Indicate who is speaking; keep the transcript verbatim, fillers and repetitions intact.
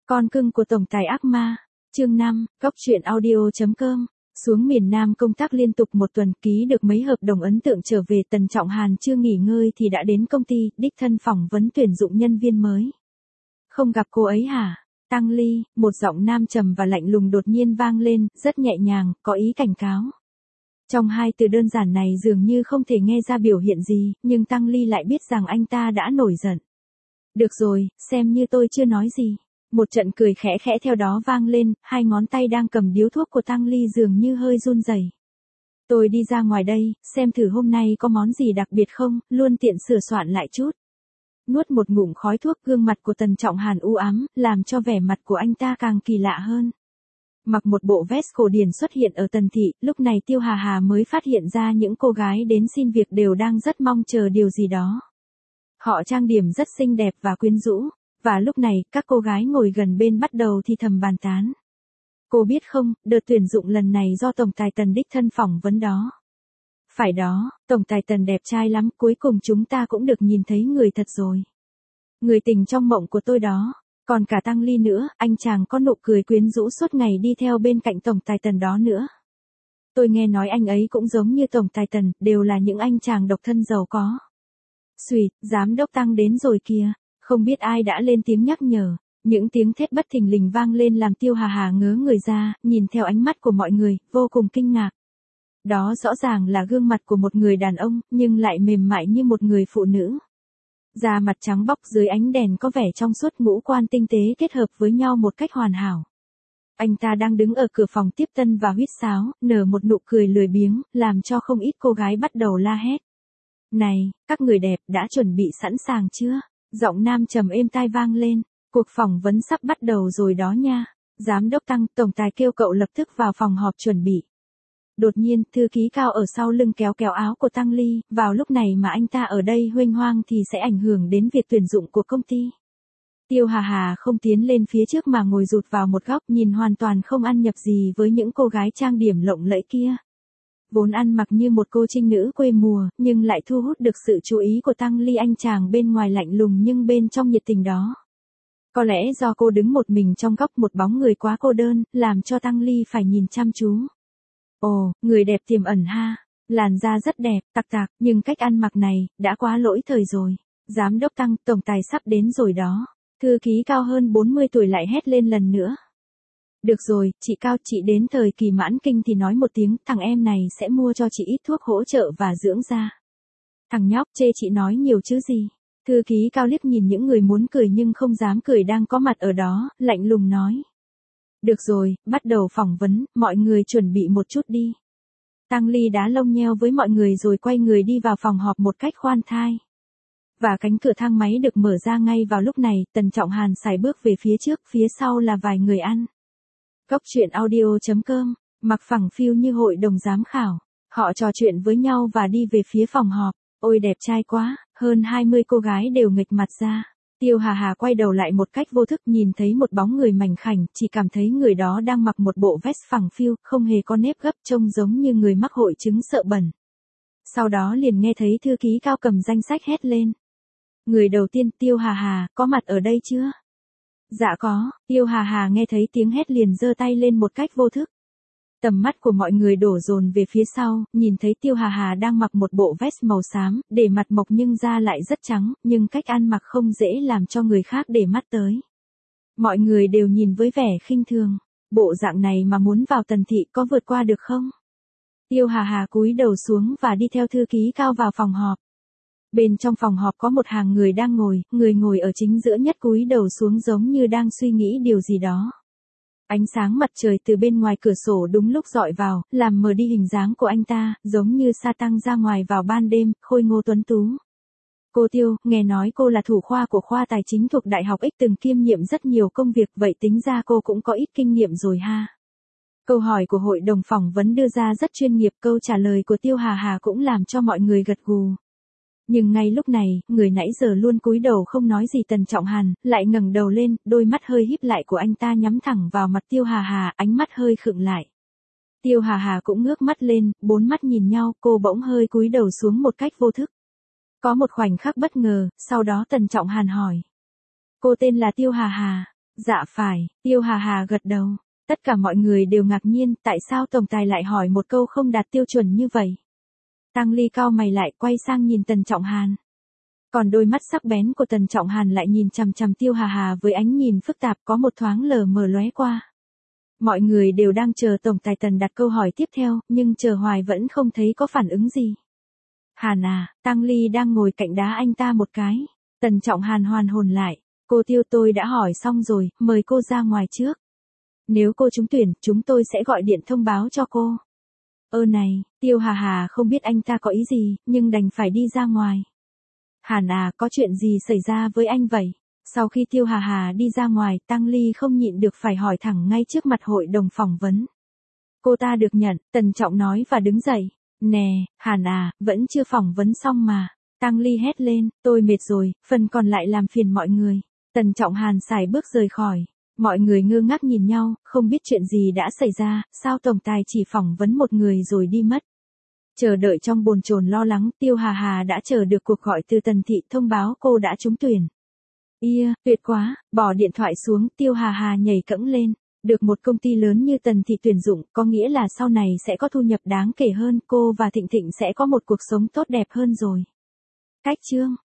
Speaker 1: Con cưng của tổng tài ác ma, chương năm, góc truyện audio chấm com. Xuống miền Nam công tác liên tục một tuần, ký được mấy hợp đồng ấn tượng trở về. Tần Trọng Hàn chưa nghỉ ngơi thì đã đến công ty, đích thân phỏng vấn tuyển dụng nhân viên mới. Không gặp cô ấy hả? Tăng Ly, một giọng nam trầm và lạnh lùng đột nhiên vang lên, rất nhẹ nhàng, có ý cảnh cáo. Trong hai từ đơn giản này dường như không thể nghe ra biểu hiện gì, nhưng Tăng Ly lại biết rằng anh ta đã nổi giận. Được rồi, xem như tôi chưa nói gì. Một trận cười khẽ khẽ theo đó vang lên, hai ngón tay đang cầm điếu thuốc của Tăng Ly dường như hơi run rẩy. Tôi đi ra ngoài đây, xem thử hôm nay có món gì đặc biệt không, luôn tiện sửa soạn lại chút. Nuốt một ngụm khói thuốc, gương mặt của Tần Trọng Hàn u ám, làm cho vẻ mặt của anh ta càng kỳ lạ hơn. Mặc một bộ vest cổ điển xuất hiện ở Tần Thị, lúc này Tiêu Hà Hà mới phát hiện ra những cô gái đến xin việc đều đang rất mong chờ điều gì đó. Họ trang điểm rất xinh đẹp và quyến rũ. Và lúc này, các cô gái ngồi gần bên bắt đầu thì thầm bàn tán. Cô biết không, đợt tuyển dụng lần này do Tổng tài Tần đích thân phỏng vấn đó. Phải đó, Tổng tài Tần đẹp trai lắm, cuối cùng chúng ta cũng được nhìn thấy người thật rồi. Người tình trong mộng của tôi đó, còn cả Tăng Ly nữa, anh chàng có nụ cười quyến rũ suốt ngày đi theo bên cạnh Tổng tài Tần đó nữa. Tôi nghe nói anh ấy cũng giống như Tổng tài Tần, đều là những anh chàng độc thân giàu có. Xùi, giám đốc Tăng đến rồi kìa. Không biết ai đã lên tiếng nhắc nhở, những tiếng thét bất thình lình vang lên làm Tiêu Hà Hà ngớ người ra, nhìn theo ánh mắt của mọi người, vô cùng kinh ngạc. Đó rõ ràng là gương mặt của một người đàn ông, nhưng lại mềm mại như một người phụ nữ. Da mặt trắng bóc dưới ánh đèn có vẻ trong suốt, ngũ quan tinh tế kết hợp với nhau một cách hoàn hảo. Anh ta đang đứng ở cửa phòng tiếp tân và huýt sáo, nở một nụ cười lười biếng, làm cho không ít cô gái bắt đầu la hét. Này, các người đẹp, đã chuẩn bị sẵn sàng chưa? Giọng nam trầm êm tai vang lên, cuộc phỏng vấn sắp bắt đầu rồi đó nha. Giám đốc Tăng, tổng tài kêu cậu lập tức vào phòng họp chuẩn bị. Đột nhiên, thư ký cao ở sau lưng kéo kéo áo của Tăng Ly, vào lúc này mà anh ta ở đây huênh hoang thì sẽ ảnh hưởng đến việc tuyển dụng của công ty. Tiêu Hà Hà không tiến lên phía trước mà ngồi rụt vào một góc, nhìn hoàn toàn không ăn nhập gì với những cô gái trang điểm lộng lẫy kia. Vốn ăn mặc như một cô trinh nữ quê mùa, nhưng lại thu hút được sự chú ý của Tăng Ly, anh chàng bên ngoài lạnh lùng nhưng bên trong nhiệt tình đó. Có lẽ do cô đứng một mình trong góc, một bóng người quá cô đơn, làm cho Tăng Ly phải nhìn chăm chú. Ồ, người đẹp tiềm ẩn ha, làn da rất đẹp, tặc tạc, nhưng cách ăn mặc này, đã quá lỗi thời rồi. Giám đốc Tăng, tổng tài sắp đến rồi đó. Thư ký cao hơn bốn mươi tuổi lại hét lên lần nữa. Được rồi, chị Cao, chị đến thời kỳ mãn kinh thì nói một tiếng, thằng em này sẽ mua cho chị ít thuốc hỗ trợ và dưỡng da. Thằng nhóc, chê chị nói nhiều chứ gì. Thư ký Cao liếc nhìn những người muốn cười nhưng không dám cười đang có mặt ở đó, lạnh lùng nói. Được rồi, bắt đầu phỏng vấn, mọi người chuẩn bị một chút đi. Tăng Ly đá lông nheo với mọi người rồi quay người đi vào phòng họp một cách khoan thai. Và cánh cửa thang máy được mở ra ngay vào lúc này, Tần Trọng Hàn sải bước về phía trước, phía sau là vài người ăn. Góc truyện audio chấm com, mặc phẳng phiu như hội đồng giám khảo. Họ trò chuyện với nhau và đi về phía phòng họp. Ôi đẹp trai quá, hơn hai mươi cô gái đều nghịch mặt ra. Tiêu Hà Hà quay đầu lại một cách vô thức, nhìn thấy một bóng người mảnh khảnh, chỉ cảm thấy người đó đang mặc một bộ vest phẳng phiu, không hề có nếp gấp, trông giống như người mắc hội chứng sợ bẩn. Sau đó liền nghe thấy thư ký Cao cầm danh sách hét lên. Người đầu tiên, Tiêu Hà Hà, có mặt ở đây chưa? Dạ có, Tiêu Hà Hà nghe thấy tiếng hét liền giơ tay lên một cách vô thức. Tầm mắt của mọi người đổ dồn về phía sau, nhìn thấy Tiêu Hà Hà đang mặc một bộ vest màu xám, để mặt mộc nhưng da lại rất trắng, nhưng cách ăn mặc không dễ làm cho người khác để mắt tới. Mọi người đều nhìn với vẻ khinh thường, bộ dạng này mà muốn vào Tần Thị có vượt qua được không? Tiêu Hà Hà cúi đầu xuống và đi theo thư ký Cao vào phòng họp. Bên trong phòng họp có một hàng người đang ngồi, người ngồi ở chính giữa nhất cúi đầu xuống giống như đang suy nghĩ điều gì đó. Ánh sáng mặt trời từ bên ngoài cửa sổ đúng lúc dọi vào, làm mờ đi hình dáng của anh ta, giống như sa tăng ra ngoài vào ban đêm, khôi ngô tuấn tú. Cô Tiêu, nghe nói cô là thủ khoa của khoa tài chính thuộc Đại học X, từng kiêm nhiệm rất nhiều công việc, vậy tính ra cô cũng có ít kinh nghiệm rồi ha. Câu hỏi của hội đồng phỏng vấn đưa ra rất chuyên nghiệp, câu trả lời của Tiêu Hà Hà cũng làm cho mọi người gật gù. Nhưng ngay lúc này, người nãy giờ luôn cúi đầu không nói gì Tần Trọng Hàn, lại ngẩng đầu lên, đôi mắt hơi híp lại của anh ta nhắm thẳng vào mặt Tiêu Hà Hà, ánh mắt hơi khựng lại. Tiêu Hà Hà cũng ngước mắt lên, bốn mắt nhìn nhau, cô bỗng hơi cúi đầu xuống một cách vô thức. Có một khoảnh khắc bất ngờ, sau đó Tần Trọng Hàn hỏi. Cô tên là Tiêu Hà Hà. Dạ phải, Tiêu Hà Hà gật đầu. Tất cả mọi người đều ngạc nhiên, tại sao tổng tài lại hỏi một câu không đạt tiêu chuẩn như vậy. Tăng Ly cau mày lại quay sang nhìn Tần Trọng Hàn. Còn đôi mắt sắc bén của Tần Trọng Hàn lại nhìn chằm chằm Tiêu Hà Hà với ánh nhìn phức tạp, có một thoáng lờ mờ lóe qua. Mọi người đều đang chờ tổng tài Tần đặt câu hỏi tiếp theo, nhưng chờ hoài vẫn không thấy có phản ứng gì. Hàn à, Tăng Ly đang ngồi cạnh đá anh ta một cái. Tần Trọng Hàn hoàn hồn lại. Cô Tiêu, tôi đã hỏi xong rồi, mời cô ra ngoài trước. Nếu cô trúng tuyển, chúng tôi sẽ gọi điện thông báo cho cô. Ơ này, Tiêu Hà Hà không biết anh ta có ý gì, nhưng đành phải đi ra ngoài. Hàn à, có chuyện gì xảy ra với anh vậy? Sau khi Tiêu Hà Hà đi ra ngoài, Tăng Ly không nhịn được phải hỏi thẳng ngay trước mặt hội đồng phỏng vấn. Cô ta được nhận, Tần Trọng nói và đứng dậy. Nè, Hàn à, vẫn chưa phỏng vấn xong mà. Tăng Ly hét lên, tôi mệt rồi, phần còn lại làm phiền mọi người. Tần Trọng Hàn sải bước rời khỏi. Mọi người ngơ ngác nhìn nhau, không biết chuyện gì đã xảy ra, sao tổng tài chỉ phỏng vấn một người rồi đi mất. Chờ đợi trong bồn chồn lo lắng, Tiêu Hà Hà đã chờ được cuộc gọi từ Tần Thị thông báo cô đã trúng tuyển. Ia, tuyệt quá, bỏ điện thoại xuống, Tiêu Hà Hà nhảy cẫng lên. Được một công ty lớn như Tần Thị tuyển dụng, có nghĩa là sau này sẽ có thu nhập đáng kể hơn, cô và Thịnh Thịnh sẽ có một cuộc sống tốt đẹp hơn rồi. Cách chương